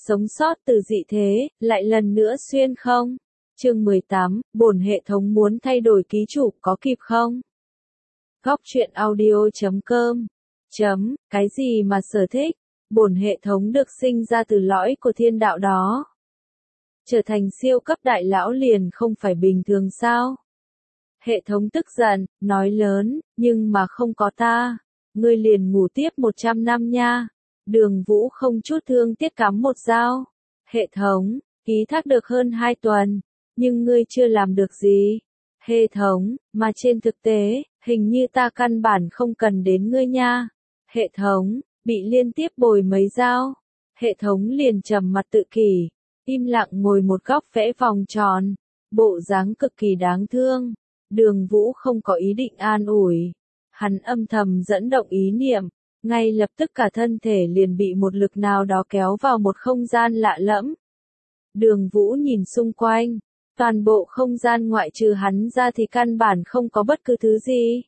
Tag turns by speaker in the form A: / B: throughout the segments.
A: sống sót từ dị thế, lại lần nữa xuyên không? Chương 18, bổn hệ thống muốn thay đổi ký chủ, có kịp không? Góc truyện audio.com Cái gì mà sở thích? Bổn hệ thống được sinh ra từ lõi của thiên đạo đó. Trở thành siêu cấp đại lão liền không phải bình thường sao? Hệ thống tức giận, nói lớn, nhưng mà không có ta. Ngươi liền ngủ tiếp 100 năm nha. Đường Vũ không chút thương tiếc cắm một dao. Hệ thống, ký thác được hơn 2 tuần, nhưng ngươi chưa làm được gì. Hệ thống, mà trên thực tế, hình như ta căn bản không cần đến ngươi nha. Hệ thống, bị liên tiếp bồi mấy dao. Hệ thống liền trầm mặt tự kỷ, im lặng ngồi một góc vẽ vòng tròn, bộ dáng cực kỳ đáng thương. Đường Vũ không có ý định an ủi. Hắn âm thầm dẫn động ý niệm, ngay lập tức cả thân thể liền bị một lực nào đó kéo vào một không gian lạ lẫm. Đường Vũ nhìn xung quanh, toàn bộ không gian ngoại trừ hắn ra thì căn bản không có bất cứ thứ gì.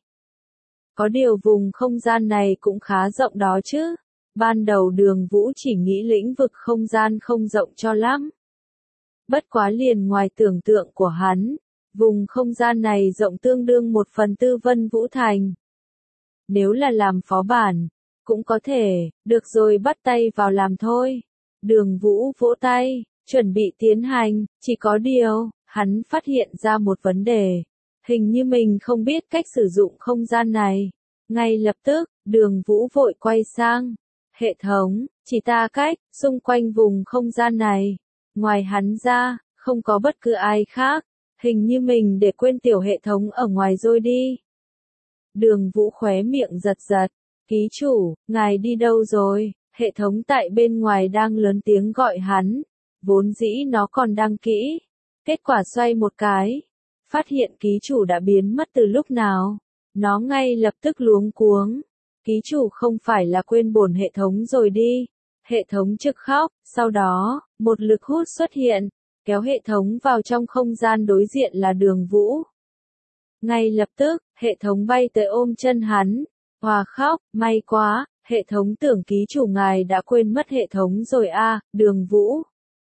A: Có điều vùng không gian này cũng khá rộng đó chứ. Ban đầu Đường Vũ chỉ nghĩ lĩnh vực không gian không rộng cho lắm. Bất quá liền ngoài tưởng tượng của hắn, vùng không gian này rộng tương đương 1/4 Vân Vũ Thành. Nếu là làm phó bản, cũng có thể, được rồi bắt tay vào làm thôi. Đường Vũ vỗ tay, chuẩn bị tiến hành, chỉ có điều, hắn phát hiện ra một vấn đề. Hình như mình không biết cách sử dụng không gian này. Ngay lập tức, Đường Vũ vội quay sang. Hệ thống, chỉ ta cách, xung quanh vùng không gian này. Ngoài hắn ra, không có bất cứ ai khác. Hình như mình để quên tiểu hệ thống ở ngoài rồi đi. Đường Vũ khóe miệng giật giật. Ký chủ, ngài đi đâu rồi? Hệ thống tại bên ngoài đang lớn tiếng gọi hắn. Vốn dĩ nó còn đang kỹ. Kết quả xoay một cái. Phát hiện ký chủ đã biến mất từ lúc nào. Nó ngay lập tức luống cuống. Ký chủ không phải là quên bổn hệ thống rồi đi. Hệ thống trực khóc. Sau đó, một lực hút xuất hiện. Kéo hệ thống vào trong không gian đối diện là Đường Vũ. Ngay lập tức, hệ thống bay tới ôm chân hắn. Hòa khóc, may quá, hệ thống tưởng ký chủ ngài đã quên mất hệ thống rồi à, Đường Vũ.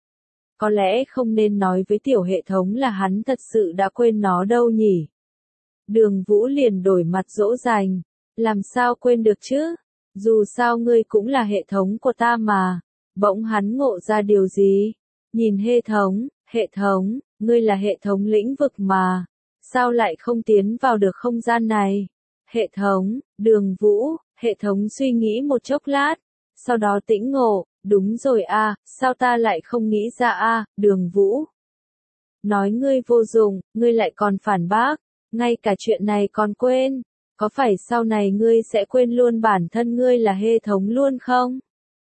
A: Có lẽ không nên nói với tiểu hệ thống là hắn thật sự đã quên nó đâu nhỉ. Đường Vũ liền đổi mặt dỗ dành. Làm sao quên được chứ? Dù sao ngươi cũng là hệ thống của ta mà. Bỗng hắn ngộ ra điều gì? Nhìn hệ thống, ngươi là hệ thống lĩnh vực mà. Sao lại không tiến vào được không gian này? Hệ thống, Đường Vũ, hệ thống suy nghĩ một chốc lát. Sau đó tĩnh ngộ, đúng rồi à, sao ta lại không nghĩ ra à, Đường Vũ. Nói ngươi vô dụng, ngươi lại còn phản bác, ngay cả chuyện này còn quên. Có phải sau này ngươi sẽ quên luôn bản thân ngươi là hệ thống luôn không?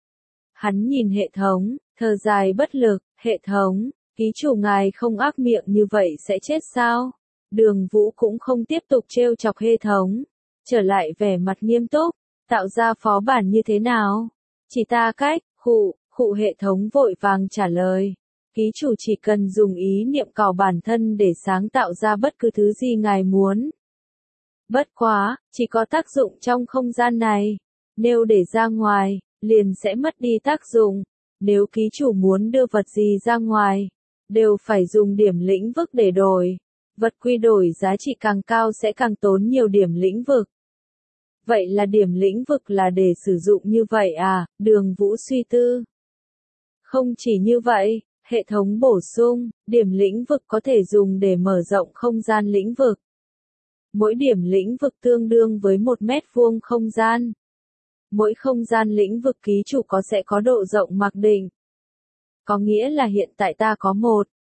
A: Hắn nhìn hệ thống, thở dài bất lực, hệ thống, ký chủ ngài không ác miệng như vậy sẽ chết sao? Đường Vũ cũng không tiếp tục trêu chọc hệ thống, trở lại vẻ mặt nghiêm túc, tạo ra phó bản như thế nào? Chỉ ta cách, khụ hệ thống vội vàng trả lời. Ký chủ chỉ cần dùng ý niệm cào bản thân để sáng tạo ra bất cứ thứ gì ngài muốn. Bất quá, chỉ có tác dụng trong không gian này. Nếu để ra ngoài, liền sẽ mất đi tác dụng. Nếu ký chủ muốn đưa vật gì ra ngoài, đều phải dùng điểm lĩnh vực để đổi. Vật quy đổi giá trị càng cao sẽ càng tốn nhiều điểm lĩnh vực. Vậy là điểm lĩnh vực là để sử dụng như vậy à? Đường Vũ suy tư. Không chỉ như vậy, hệ thống bổ sung, điểm lĩnh vực có thể dùng để mở rộng không gian lĩnh vực. Mỗi điểm lĩnh vực tương đương với 1 mét vuông không gian. Mỗi không gian lĩnh vực ký chủ sẽ có độ rộng mặc định. Có nghĩa là hiện tại ta có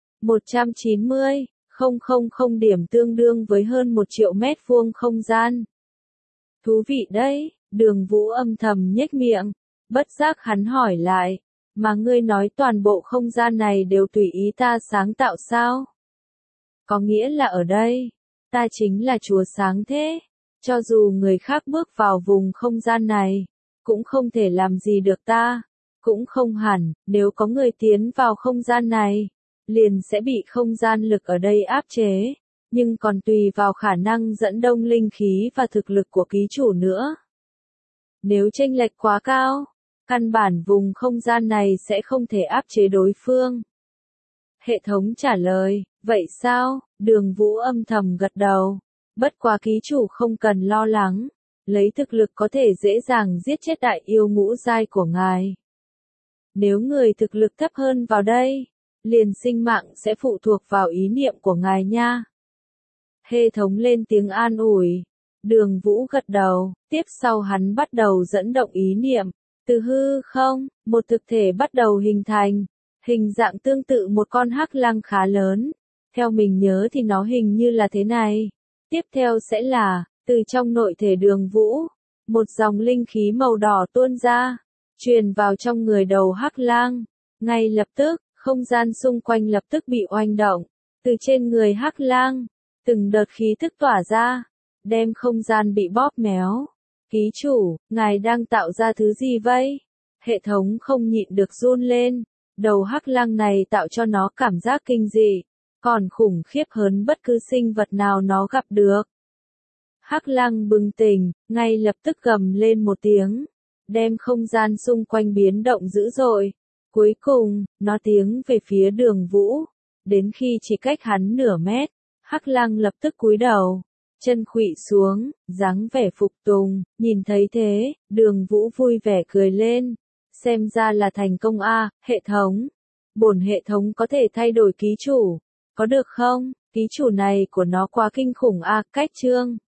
A: 190,000 điểm tương đương với hơn 1 triệu mét vuông không gian. Thú vị đấy, Đường Vũ âm thầm nhếch miệng, bất giác hắn hỏi lại, mà ngươi nói toàn bộ không gian này đều tùy ý ta sáng tạo sao? Có nghĩa là ở đây, ta chính là chúa sáng thế, cho dù người khác bước vào vùng không gian này, cũng không thể làm gì được ta, cũng không hẳn, nếu có người tiến vào không gian này, liền sẽ bị không gian lực ở đây áp chế. Nhưng còn tùy vào khả năng dẫn đông linh khí và thực lực của ký chủ nữa. Nếu chênh lệch quá cao, Căn bản vùng không gian này sẽ không thể áp chế đối phương. Hệ thống trả lời, vậy sao? Đường Vũ âm thầm gật đầu. Bất quá ký chủ không cần lo lắng, lấy thực lực có thể dễ dàng giết chết đại yêu ngũ giai của ngài. Nếu người thực lực thấp hơn vào đây, liền sinh mạng sẽ phụ thuộc vào ý niệm của ngài nha. Hệ thống lên tiếng an ủi. Đường Vũ gật đầu, tiếp sau hắn bắt đầu dẫn động ý niệm. Từ hư không, một thực thể bắt đầu hình thành, hình dạng tương tự một con hắc lang khá lớn. Theo mình nhớ thì nó hình như là thế này. Tiếp theo sẽ là, từ trong nội thể Đường Vũ, một dòng linh khí màu đỏ tuôn ra, truyền vào trong người đầu hắc lang. Ngay lập tức, không gian xung quanh lập tức bị oanh động. Từ trên người hắc lang, từng đợt khí thức tỏa ra, đem không gian bị bóp méo. Ký chủ, ngài đang tạo ra thứ gì vậy? Hệ thống không nhịn được run lên. Đầu hắc lang này tạo cho nó cảm giác kinh dị, còn khủng khiếp hơn bất cứ sinh vật nào nó gặp được. Hắc lang bừng tỉnh, ngay lập tức gầm lên một tiếng, đem không gian xung quanh biến động dữ dội. Cuối cùng, nó tiến về phía Đường Vũ. Đến khi chỉ cách hắn nửa mét, hắc lang lập tức cúi đầu, chân khuỵu xuống, dáng vẻ phục tùng. Nhìn thấy thế, Đường Vũ vui vẻ cười lên. Xem ra là thành công a, hệ thống. Bổn hệ thống có thể thay đổi ký chủ, có được không? Ký chủ này của nó quá kinh khủng a, cách chương.